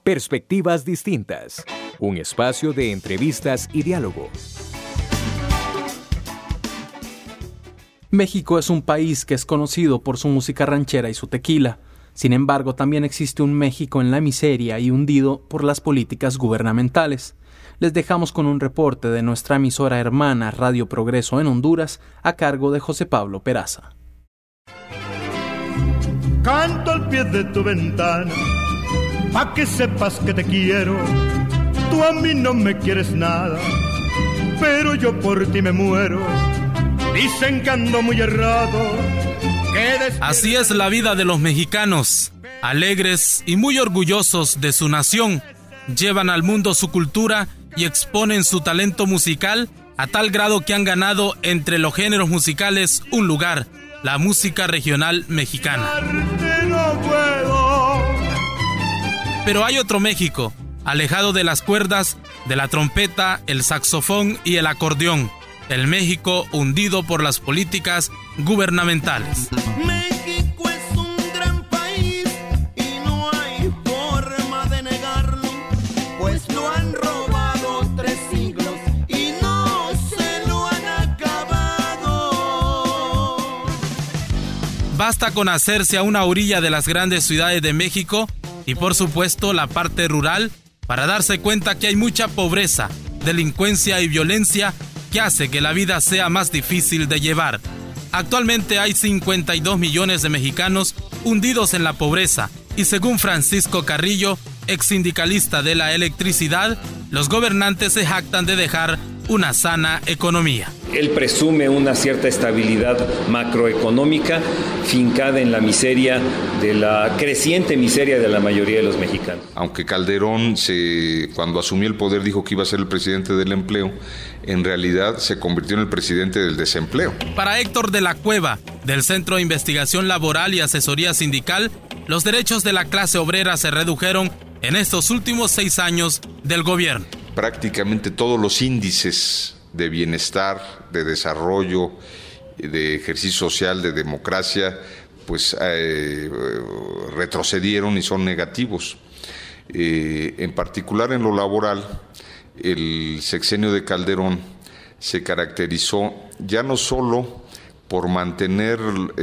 Perspectivas distintas. Un espacio de entrevistas y diálogo. México es un país que es conocido por su música ranchera y su tequila. Sin embargo, también existe un México en la miseria y hundido por las políticas gubernamentales. Les dejamos con un reporte de nuestra emisora hermana Radio Progreso en Honduras, a cargo de José Pablo Peraza. Canto al pie de tu ventana, pa' que sepas que te quiero. Tú a mí no me quieres nada, pero yo por ti me muero. Dicen que ando muy errado. Así es la vida de los mexicanos, alegres y muy orgullosos de su nación. Llevan al mundo su cultura y exponen su talento musical a tal grado que han ganado entre los géneros musicales un lugar, la música regional mexicana. Pero hay otro México, alejado de las cuerdas, de la trompeta, el saxofón y el acordeón. El México hundido por las políticas gubernamentales. México es un gran país y no hay forma de negarlo, pues lo han robado 3 siglos y no se lo han acabado. Basta con hacerse a una orilla de las grandes ciudades de México y por supuesto la parte rural para darse cuenta que hay mucha pobreza, delincuencia y violencia que hace que la vida sea más difícil de llevar. Actualmente hay 52 millones de mexicanos hundidos en la pobreza y según Francisco Carrillo, ex sindicalista de la electricidad, los gobernantes se jactan de dejar una sana economía. Él presume una cierta estabilidad macroeconómica fincada en la miseria, de la creciente miseria de la mayoría de los mexicanos. Aunque Calderón, cuando asumió el poder, dijo que iba a ser el presidente del empleo, en realidad se convirtió en el presidente del desempleo. Para Héctor de la Cueva, del Centro de Investigación Laboral y Asesoría Sindical, los derechos de la clase obrera se redujeron en estos últimos 6 años del gobierno. Prácticamente todos los índices de bienestar, de desarrollo, de ejercicio social, de democracia, pues retrocedieron y son negativos. En particular en lo laboral, el sexenio de Calderón se caracterizó ya no solo por mantener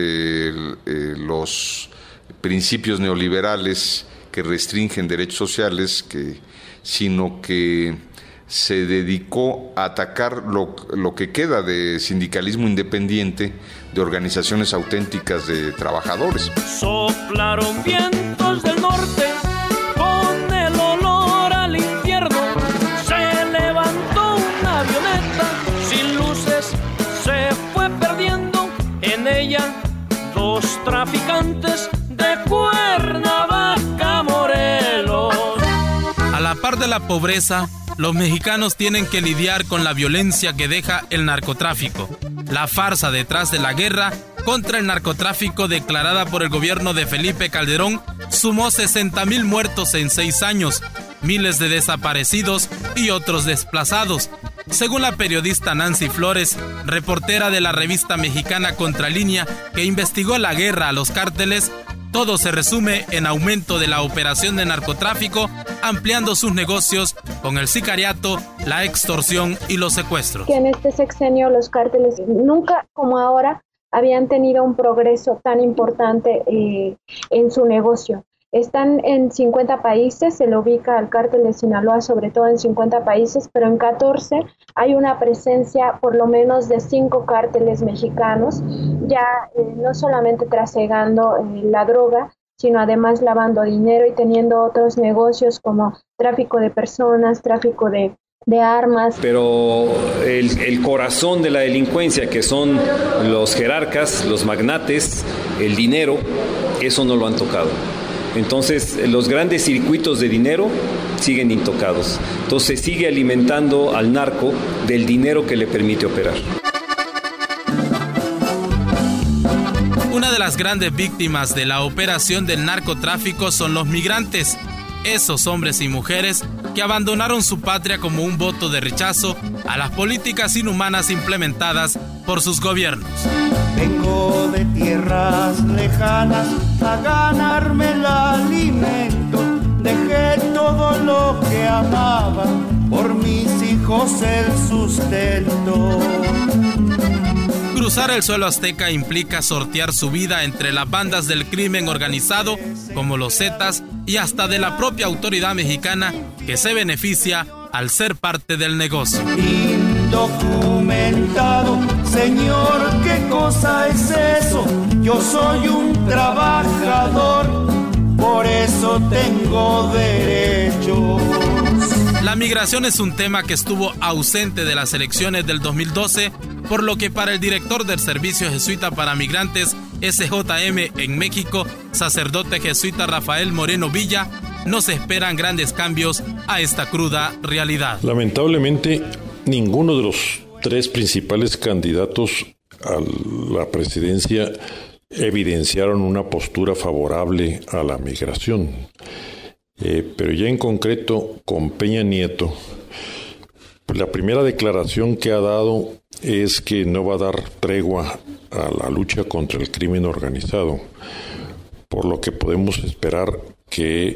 los principios neoliberales que restringen derechos sociales, sino que se dedicó a atacar lo que queda de sindicalismo independiente, de organizaciones auténticas de trabajadores. Soplaron vientos del norte con el olor al infierno. Se levantó una avioneta sin luces, se fue perdiendo en ella 2 traficantes de Cuernavaca, Morelos. A la par de la pobreza, los mexicanos tienen que lidiar con la violencia que deja el narcotráfico. La farsa detrás de la guerra contra el narcotráfico declarada por el gobierno de Felipe Calderón sumó 60,000 muertos en 6 años, miles de desaparecidos y otros desplazados. Según la periodista Nancy Flores, reportera de la revista mexicana Contralínea, que investigó la guerra a los cárteles, todo se resume en aumento de la operación de narcotráfico, ampliando sus negocios con el sicariato, la extorsión y los secuestros. Que en este sexenio los cárteles nunca como ahora habían tenido un progreso tan importante en su negocio. Están en 50 países, se lo ubica al cártel de Sinaloa, sobre todo en 50 países, pero en 14 hay una presencia por lo menos de 5 cárteles mexicanos, ya no solamente trasegando la droga, sino además lavando dinero y teniendo otros negocios como tráfico de personas, tráfico de armas. Pero el corazón de la delincuencia, que son los jerarcas, los magnates, el dinero, eso no lo han tocado. Entonces, los grandes circuitos de dinero siguen intocados. Entonces, se sigue alimentando al narco del dinero que le permite operar. Una de las grandes víctimas de la operación del narcotráfico son los migrantes, esos hombres y mujeres que abandonaron su patria como un voto de rechazo a las políticas inhumanas implementadas por sus gobiernos. Vengo de tierras lejanas a ganarme el alimento. Dejé todo hijos el sustento. Cruzar el suelo azteca implica sortear su vida entre las bandas del crimen organizado, como los Zetas, y hasta de la propia autoridad mexicana, que se beneficia al ser parte del negocio. Indocumentado, señor, ¿qué cosa es eso? Yo soy un trabajador, por eso tengo derechos. La migración es un tema que estuvo ausente de las elecciones del 2012, por lo que para el director del Servicio Jesuita para Migrantes, SJM en México, sacerdote jesuita Rafael Moreno Villa, no se esperan grandes cambios a esta cruda realidad. Lamentablemente, ninguno de los tres principales candidatos a la presidencia evidenciaron una postura favorable a la migración. Pero ya en concreto, con Peña Nieto, la primera declaración que ha dado es que no va a dar tregua a la lucha contra el crimen organizado, por lo que podemos esperar que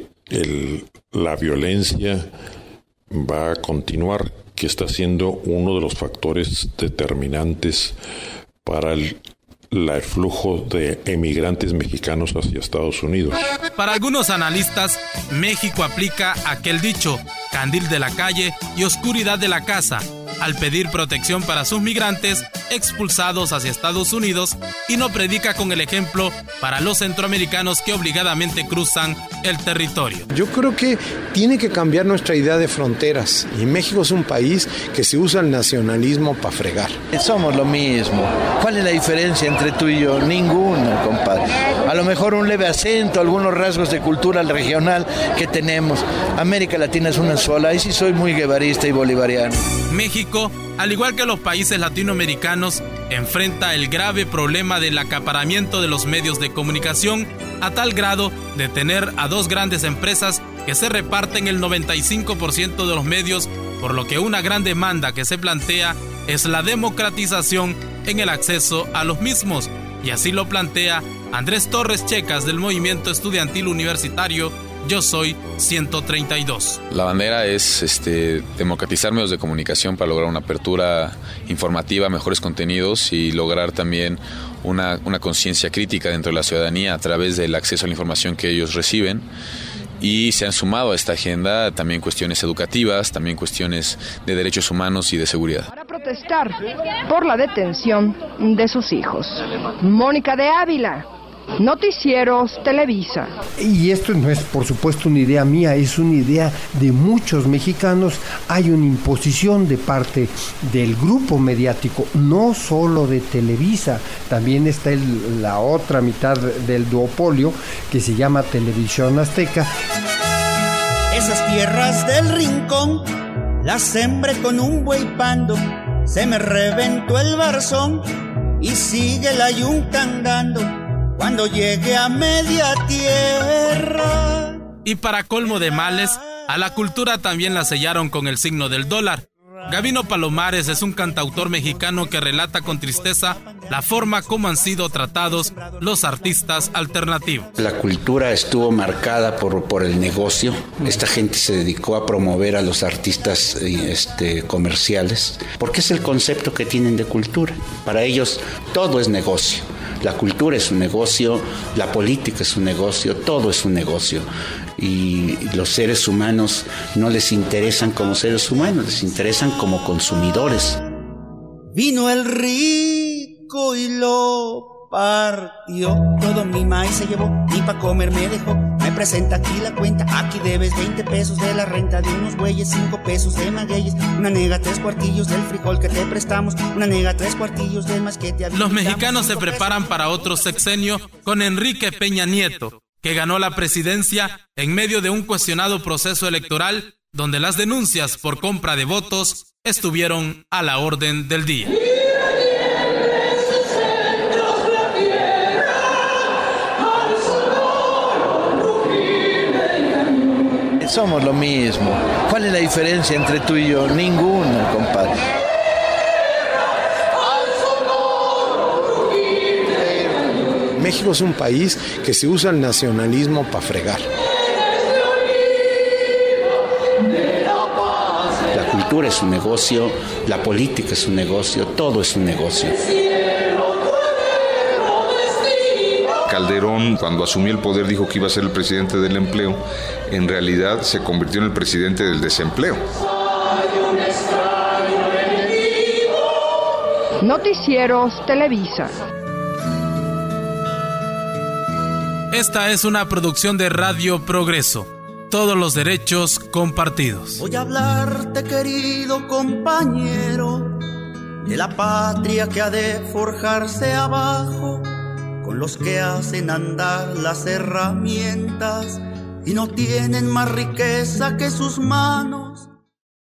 la violencia va a continuar, que está siendo uno de los factores determinantes para el flujo de emigrantes mexicanos hacia Estados Unidos. Para algunos analistas, México aplica aquel dicho, candil de la calle y oscuridad de la casa, al pedir protección para sus migrantes expulsados hacia Estados Unidos y no predica con el ejemplo para los centroamericanos que obligadamente cruzan el territorio. Yo creo que tiene que cambiar nuestra idea de fronteras, y México es un país que se usa el nacionalismo para fregar. Somos lo mismo. ¿Cuál es la diferencia entre tú y yo? Ninguna, compadre. A lo mejor un leve acento, algunos rasgos de cultura regional que tenemos. América Latina es una sola, ahí sí soy muy guevarista y bolivariano. México, al igual que los países latinoamericanos, enfrenta el grave problema del acaparamiento de los medios de comunicación a tal grado de tener a dos grandes empresas que se reparten el 95% de los medios, por lo que una gran demanda que se plantea es la democratización en el acceso a los mismos, y así lo plantea Andrés Torres Checas del movimiento estudiantil universitario Yo Soy 132. La bandera es democratizar medios de comunicación para lograr una apertura informativa, mejores contenidos y lograr también una conciencia crítica dentro de la ciudadanía a través del acceso a la información que ellos reciben. Y se han sumado a esta agenda también cuestiones educativas, también cuestiones de derechos humanos y de seguridad. Para protestar por la detención de sus hijos. Mónica de Ávila, Noticieros Televisa. Y esto no es, por supuesto, una idea mía, es una idea de muchos mexicanos. Hay una imposición de parte del grupo mediático, no solo de Televisa, también está la otra mitad del duopolio que se llama Televisión Azteca. Esas tierras del rincón las sembré con un buey pando, se me reventó el barzón y sigue la yunta andando. Cuando llegue a media tierra. Y para colmo de males, a la cultura también la sellaron con el signo del dólar. Gabino Palomares es un cantautor mexicano que relata con tristeza la forma como han sido tratados los artistas alternativos. La cultura estuvo marcada por el negocio. Esta gente se dedicó a promover a los artistas comerciales, porque es el concepto que tienen de cultura. Para ellos todo es negocio. La cultura es un negocio, la política es un negocio, todo es un negocio. Y los seres humanos no les interesan como seres humanos, les interesan como consumidores. Vino el rico y lo partió, todo mi maíz se llevó, ni pa' comer me dejó. Me presenta aquí la cuenta, aquí debes 20 pesos de la renta de unos güeyes, 5 pesos de magueyes, una nega 3 cuartillos del frijol que te prestamos, una nega 3 cuartillos del más que te habilitamos. Los mexicanos se preparan para otro sexenio con Enrique Peña Nieto, que ganó la presidencia en medio de un cuestionado proceso electoral donde las denuncias por compra de votos estuvieron a la orden del día. Somos lo mismo. ¿Cuál es la diferencia entre tú y yo? Ninguna, compadre. México es un país que se usa el nacionalismo para fregar. La cultura es un negocio, la política es un negocio, todo es un negocio. Calderón, cuando asumió el poder, dijo que iba a ser el presidente del empleo. En realidad se convirtió en el presidente del desempleo. Noticieros Televisa. Esta es una producción de Radio Progreso. Todos los derechos compartidos. Voy a hablarte, querido compañero, de la patria que ha de forjarse abajo, con los que hacen andar las herramientas y no tienen más riqueza que sus manos.